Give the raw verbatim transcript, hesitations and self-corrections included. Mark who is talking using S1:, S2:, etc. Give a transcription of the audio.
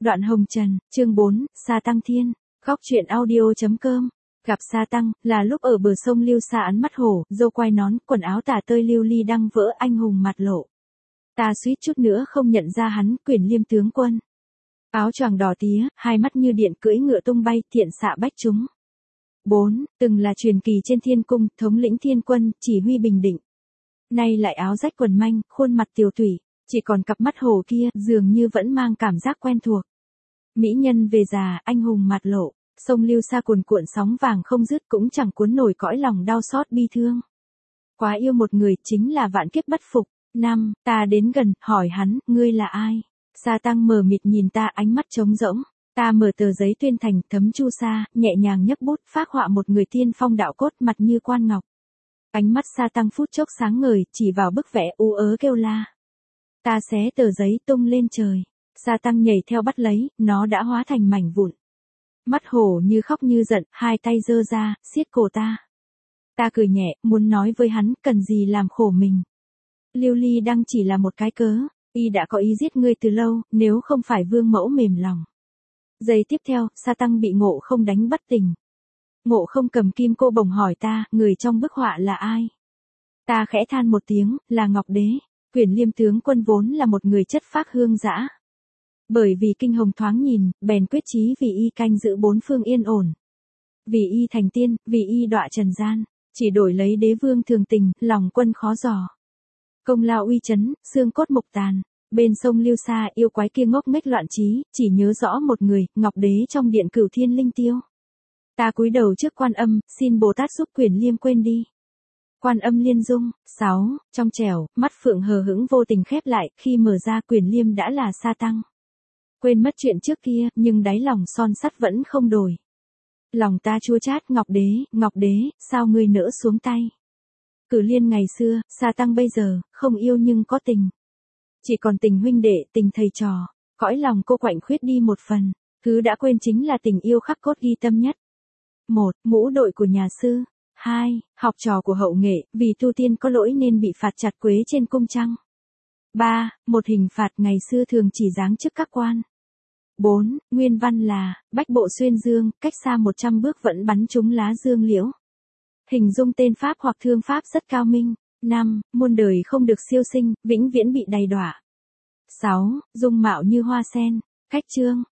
S1: Đoạn hồng trần, chương bốn, Sa Tăng Thiên, góc truyện audio chấm com. Gặp Sa Tăng, là lúc ở bờ sông Lưu Sa ấn mắt hổ, râu quai nón, quần áo tả tơi lưu ly đăng vỡ anh hùng mặt lộ. Ta suýt chút nữa không nhận ra hắn, Quyền Liêm tướng quân. Áo choàng đỏ tía, hai mắt như điện cưỡi ngựa tung bay, thiện xạ bách chúng. bốn. Từng là truyền kỳ trên thiên cung, thống lĩnh thiên quân, chỉ huy bình định. Nay lại áo rách quần manh, khuôn mặt tiều tụy, chỉ còn cặp mắt hổ kia, dường như vẫn mang cảm giác quen thuộc. Mỹ nhân về già, anh hùng mặt lộ, sông Lưu Sa cuồn cuộn sóng vàng không dứt cũng chẳng cuốn nổi cõi lòng đau xót bi thương. Quá yêu một người chính là vạn kiếp bất phục. Năm, ta đến gần, hỏi hắn, ngươi là ai? Sa Tăng mờ mịt nhìn ta, ánh mắt trống rỗng. Ta mở tờ giấy tuyên thành, thấm chu sa, nhẹ nhàng nhấc bút, phác họa một người tiên phong đạo cốt, mặt như quan ngọc. Ánh mắt Sa Tăng phút chốc sáng ngời, chỉ vào bức vẽ u ớ kêu la. Ta xé tờ giấy tung lên trời. Sa Tăng nhảy theo bắt lấy, nó đã hóa thành mảnh vụn. Mắt hổ như khóc như giận, hai tay giơ ra, siết cổ ta. Ta cười nhẹ, muốn nói với hắn, cần gì làm khổ mình. Lưu ly đăng chỉ là một cái cớ, y đã có ý giết ngươi từ lâu, nếu không phải vương mẫu mềm lòng. Giây tiếp theo, Sa Tăng bị Ngộ Không đánh bất tỉnh. Ngộ Không cầm kim cô bồng hỏi ta, người trong bức họa là ai? Ta khẽ than một tiếng, là Ngọc Đế. Quyền Liêm tướng quân vốn là một người chất phác hương dã. Bởi vì kinh hồng thoáng nhìn, bèn quyết chí vì y canh giữ bốn phương yên ổn. Vì y thành tiên, vì y đọa trần gian, chỉ đổi lấy đế vương thường tình, lòng quân khó dò. Công lao uy chấn, xương cốt mục tàn. Bên sông Lưu Sa, yêu quái kia ngốc nghếch loạn trí, chỉ nhớ rõ một người, Ngọc Đế trong điện Cửu Thiên Linh Tiêu. Ta cúi đầu trước Quan Âm, xin Bồ Tát giúp Quyền Liêm quên đi. Quan Âm liên dung. Sáu. Trong trẻo, mắt phượng hờ hững vô tình khép lại, khi mở ra Quyền Liêm đã là Sa Tăng. Quên mất chuyện trước kia, nhưng đáy lòng son sắt vẫn không đổi. Lòng ta chua chát, Ngọc Đế, Ngọc Đế, sao ngươi nỡ xuống tay? Cử Liên ngày xưa, Sa Tăng bây giờ, không yêu nhưng có tình. Chỉ còn tình huynh đệ, tình thầy trò, cõi lòng cô quạnh khuyết đi một phần, thứ đã quên chính là tình yêu khắc cốt ghi tâm nhất. Một. Mũ đội của nhà sư. Hai. Học trò của hậu nghệ, vì tu tiên có lỗi nên bị phạt chặt quế trên cung trăng. Ba. Một hình phạt ngày xưa thường chỉ giáng chức các quan. Bốn. Nguyên văn là, bách bộ xuyên dương, cách xa một trăm bước vẫn bắn trúng lá dương liễu. Hình dung tên pháp hoặc thương pháp rất cao minh. Năm. Muôn đời không được siêu sinh, vĩnh viễn bị đầy đọa. Sáu. Dung mạo như hoa sen. Cách chương.